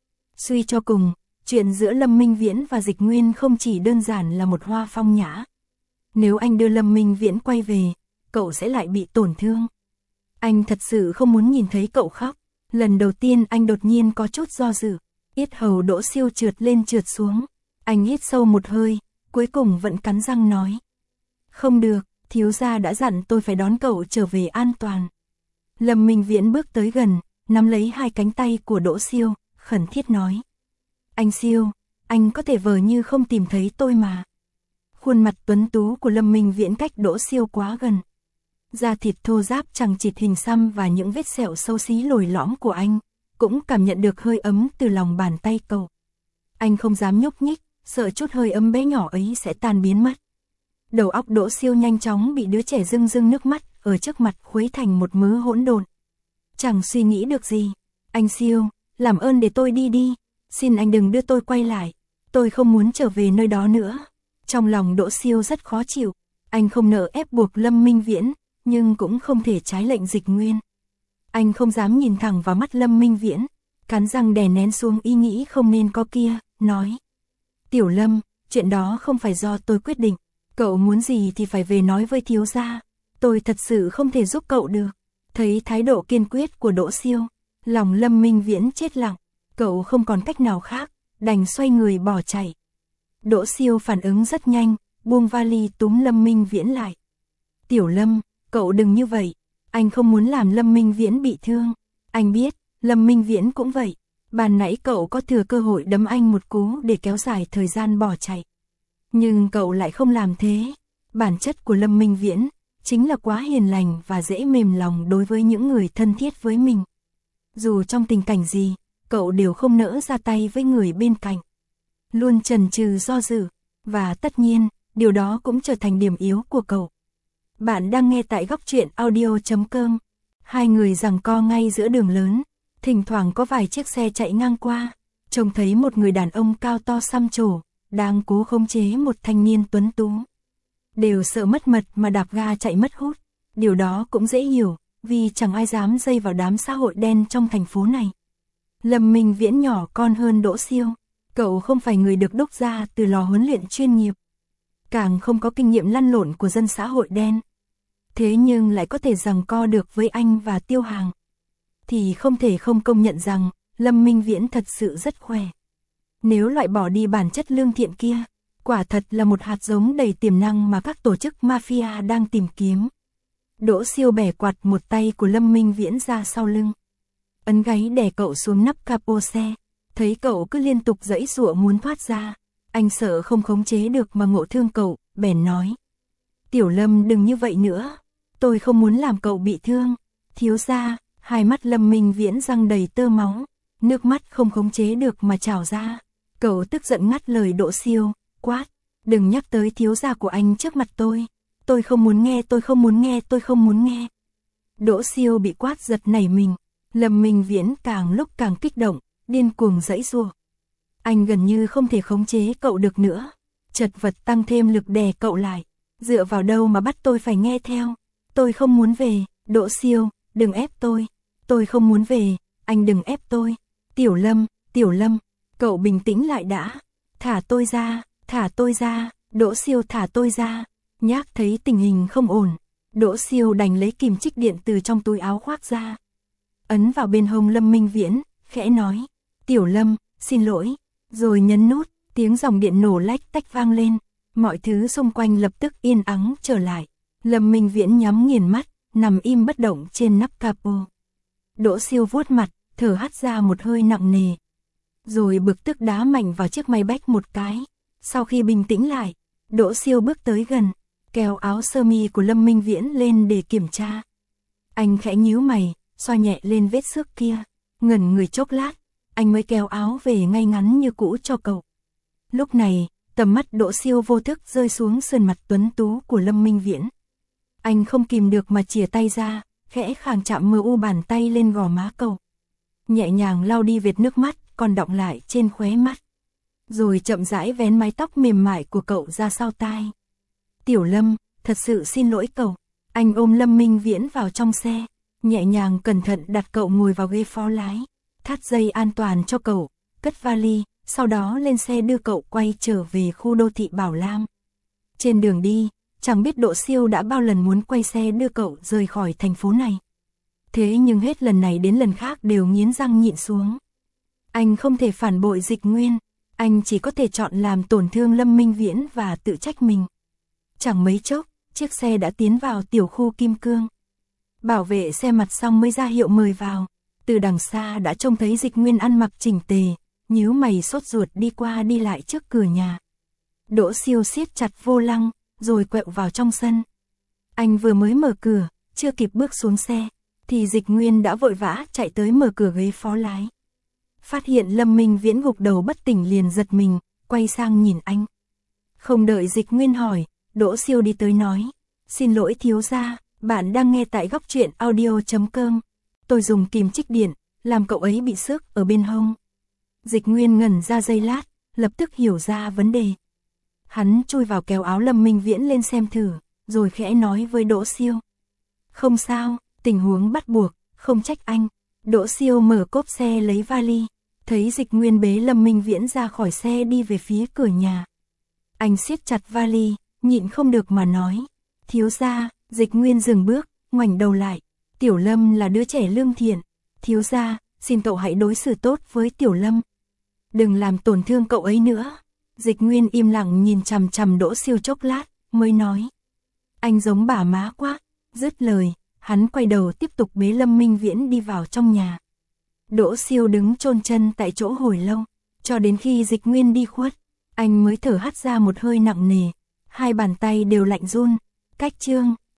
Speaker 1: Suy cho cùng, chuyện giữa Lâm Minh Viễn và Dịch Nguyên không chỉ đơn giản là một hoa phong nhã. Nếu anh đưa Lâm Minh Viễn quay về, cậu sẽ lại bị tổn thương. Anh thật sự không muốn nhìn thấy cậu khóc. Lần đầu tiên anh đột nhiên có chút do dự. Yết hầu Đỗ Siêu trượt lên trượt xuống. Anh hít sâu một hơi, cuối cùng vẫn cắn răng nói: Không được, thiếu gia đã dặn tôi phải đón cậu trở về an toàn. Lâm Minh Viễn bước tới gần, nắm lấy hai cánh tay của Đỗ Siêu, khẩn thiết nói: Anh Siêu, anh có thể vờ như không tìm thấy tôi mà. Khuôn mặt tuấn tú của Lâm Minh Viễn cách Đỗ Siêu quá gần. Da thịt thô ráp chằng chịt hình xăm và những vết sẹo xấu xí lồi lõm của anh, cũng cảm nhận được hơi ấm từ lòng bàn tay cậu. Anh không dám nhúc nhích, sợ chút hơi ấm bé nhỏ ấy sẽ tan biến mất. Đầu óc Đỗ Siêu nhanh chóng bị đứa trẻ rưng rưng nước mắt ở trước mặt khuấy thành một mớ hỗn độn. Chẳng suy nghĩ được gì. Anh Siêu, làm ơn để tôi đi đi. Xin anh đừng đưa tôi quay lại. Tôi không muốn trở về nơi đó nữa. Trong lòng Đỗ Siêu rất khó chịu. Anh không nỡ ép buộc Lâm Minh Viễn, nhưng cũng không thể trái lệnh Dịch Nguyên. Anh không dám nhìn thẳng vào mắt Lâm Minh Viễn, cắn răng đè nén xuống ý nghĩ không nên có kia, nói: Tiểu Lâm, chuyện đó không phải do tôi quyết định. Cậu muốn gì thì phải về nói với thiếu gia. Tôi thật sự không thể giúp cậu được. Thấy thái độ kiên quyết của Đỗ Siêu, lòng Lâm Minh Viễn chết lặng. Cậu không còn cách nào khác, đành xoay người bỏ chạy. Đỗ Siêu phản ứng rất nhanh, buông vali túm Lâm Minh Viễn lại. Tiểu Lâm, cậu đừng như vậy. Anh không muốn làm Lâm Minh Viễn bị thương. Anh biết, Lâm Minh Viễn cũng vậy. Ban nãy cậu có thừa cơ hội đấm anh một cú để kéo dài thời gian bỏ chạy. Nhưng cậu lại không làm thế. Bản chất của Lâm Minh Viễn chính là quá hiền lành và dễ mềm lòng đối với những người thân thiết với mình. Dù trong tình cảnh gì, cậu đều không nỡ ra tay với người bên cạnh. Luôn chần chừ do dự, và tất nhiên, điều đó cũng trở thành điểm yếu của cậu. Bạn đang nghe tại góc truyện audio chấm com. Hai người giằng co ngay giữa đường lớn, thỉnh thoảng có vài chiếc xe chạy ngang qua, trông thấy một người đàn ông cao to xăm trổ, đang cố khống chế một thanh niên tuấn tú. Đều sợ mất mật mà đạp ga chạy mất hút. Điều đó cũng dễ hiểu, vì chẳng ai dám dây vào đám xã hội đen trong thành phố này. Lâm Minh Viễn nhỏ con hơn Đỗ Siêu. Cậu không phải người được đúc ra từ lò huấn luyện chuyên nghiệp, càng không có kinh nghiệm lăn lộn của dân xã hội đen. Thế nhưng lại có thể giằng co được với anh và Tiêu Hàng, thì không thể không công nhận rằng Lâm Minh Viễn thật sự rất khỏe. Nếu loại bỏ đi bản chất lương thiện kia, quả thật là một hạt giống đầy tiềm năng mà các tổ chức mafia đang tìm kiếm. Đỗ Siêu bẻ quạt một tay của Lâm Minh Viễn ra sau lưng, ấn gáy đè cậu xuống nắp capo xe. Thấy cậu cứ liên tục giãy giụa muốn thoát ra, anh sợ không khống chế được mà ngộ thương cậu, bèn nói: Tiểu Lâm đừng như vậy nữa, tôi không muốn làm cậu bị thương. Thiếu gia, hai mắt Lâm Minh Viễn răng đầy tơ máu, nước mắt không khống chế được mà trào ra. Cậu tức giận ngắt lời Đỗ Siêu, quát, đừng nhắc tới thiếu gia của anh trước mặt tôi. Tôi không muốn nghe, tôi không muốn nghe, tôi không muốn nghe. Đỗ Siêu bị quát giật nảy mình, Lâm Minh Viễn càng lúc càng kích động, điên cuồng giãy giụa. Anh gần như không thể khống chế cậu được nữa, chật vật tăng thêm lực đè cậu lại. Dựa vào đâu mà bắt tôi phải nghe theo? Tôi không muốn về, Đỗ Siêu, đừng ép tôi. Tôi không muốn về, anh đừng ép tôi. Tiểu Lâm, Tiểu Lâm, cậu bình tĩnh lại đã. Thả tôi ra, thả tôi ra, Đỗ Siêu thả tôi ra. Nhác thấy tình hình không ổn, Đỗ Siêu đành lấy kìm trích điện từ trong túi áo khoác ra. Ấn vào bên hông Lâm Minh Viễn, khẽ nói, Tiểu Lâm, xin lỗi. Rồi nhấn nút, tiếng dòng điện nổ lách tách vang lên. Mọi thứ xung quanh lập tức yên ắng trở lại. Lâm Minh Viễn nhắm nghiền mắt, nằm im bất động trên nắp capo. Đỗ Siêu vuốt mặt, thở hắt ra một hơi nặng nề. Rồi bực tức đá mạnh vào chiếc máy bách một cái. Sau khi bình tĩnh lại, Đỗ Siêu bước tới gần, kéo áo sơ mi của Lâm Minh Viễn lên để kiểm tra. Anh khẽ nhíu mày, xoa nhẹ lên vết xước kia, ngẩn người chốc lát, anh mới kéo áo về ngay ngắn như cũ cho cậu. Lúc này, tầm mắt Đỗ Siêu vô thức rơi xuống sườn mặt tuấn tú của Lâm Minh Viễn. Anh không kìm được mà chìa tay ra, khẽ khàng chạm mờ u bàn tay lên gò má cậu. Nhẹ nhàng lau đi vệt nước mắt còn đọng lại trên khóe mắt. Rồi chậm rãi vén mái tóc mềm mại của cậu ra sau tai. Tiểu Lâm, thật sự xin lỗi cậu. Anh ôm Lâm Minh Viễn vào trong xe, nhẹ nhàng cẩn thận đặt cậu ngồi vào ghế phó lái, thắt dây an toàn cho cậu, cất vali, sau đó lên xe đưa cậu quay trở về khu đô thị Bảo Lam. Trên đường đi, chẳng biết Đỗ Siêu đã bao lần muốn quay xe đưa cậu rời khỏi thành phố này. Thế nhưng hết lần này đến lần khác đều nghiến răng nhịn xuống. Anh không thể phản bội Dịch Nguyên, anh chỉ có thể chọn làm tổn thương Lâm Minh Viễn và tự trách mình. Chẳng mấy chốc, chiếc xe đã tiến vào tiểu khu Kim Cương. Bảo vệ xe mặt xong mới ra hiệu mời vào. Từ đằng xa đã trông thấy Dịch Nguyên ăn mặc chỉnh tề, nhíu mày sốt ruột đi qua đi lại trước cửa nhà. Đỗ Siêu siết chặt vô lăng, rồi quẹo vào trong sân. Anh vừa mới mở cửa, chưa kịp bước xuống xe, thì Dịch Nguyên đã vội vã chạy tới mở cửa ghế phó lái. Phát hiện Lâm Minh Viễn gục đầu bất tỉnh liền giật mình, quay sang nhìn anh. Không đợi Dịch Nguyên hỏi, Đỗ Siêu đi tới nói, xin lỗi thiếu gia, bạn đang nghe tại góc truyện audio chấm com. Tôi dùng kìm trích điện, làm cậu ấy bị xước ở bên hông. Dịch Nguyên ngẩn ra giây lát, lập tức hiểu ra vấn đề. Hắn chui vào kéo áo Lâm Minh Viễn lên xem thử, rồi khẽ nói với Đỗ Siêu. Không sao, tình huống bắt buộc, không trách anh. Đỗ Siêu mở cốp xe lấy vali, thấy Dịch Nguyên bế Lâm Minh Viễn ra khỏi xe đi về phía cửa nhà. Anh siết chặt vali, nhịn không được mà nói. Thiếu gia. Dịch Nguyên dừng bước, ngoảnh đầu lại. Tiểu Lâm là đứa trẻ lương thiện. Thiếu gia, xin cậu hãy đối xử tốt với Tiểu Lâm. Đừng làm tổn thương cậu ấy nữa. Dịch Nguyên im lặng nhìn chằm chằm Đỗ Siêu chốc lát, mới nói. Anh giống bà má quá. Dứt lời, hắn quay đầu tiếp tục bế Lâm Minh Viễn đi vào trong nhà. Đỗ Siêu đứng chôn chân tại chỗ hồi lâu, cho đến khi Dịch Nguyên đi khuất, anh mới thở hắt ra một hơi nặng nề. Hai bàn tay đều lạnh run. Cách chương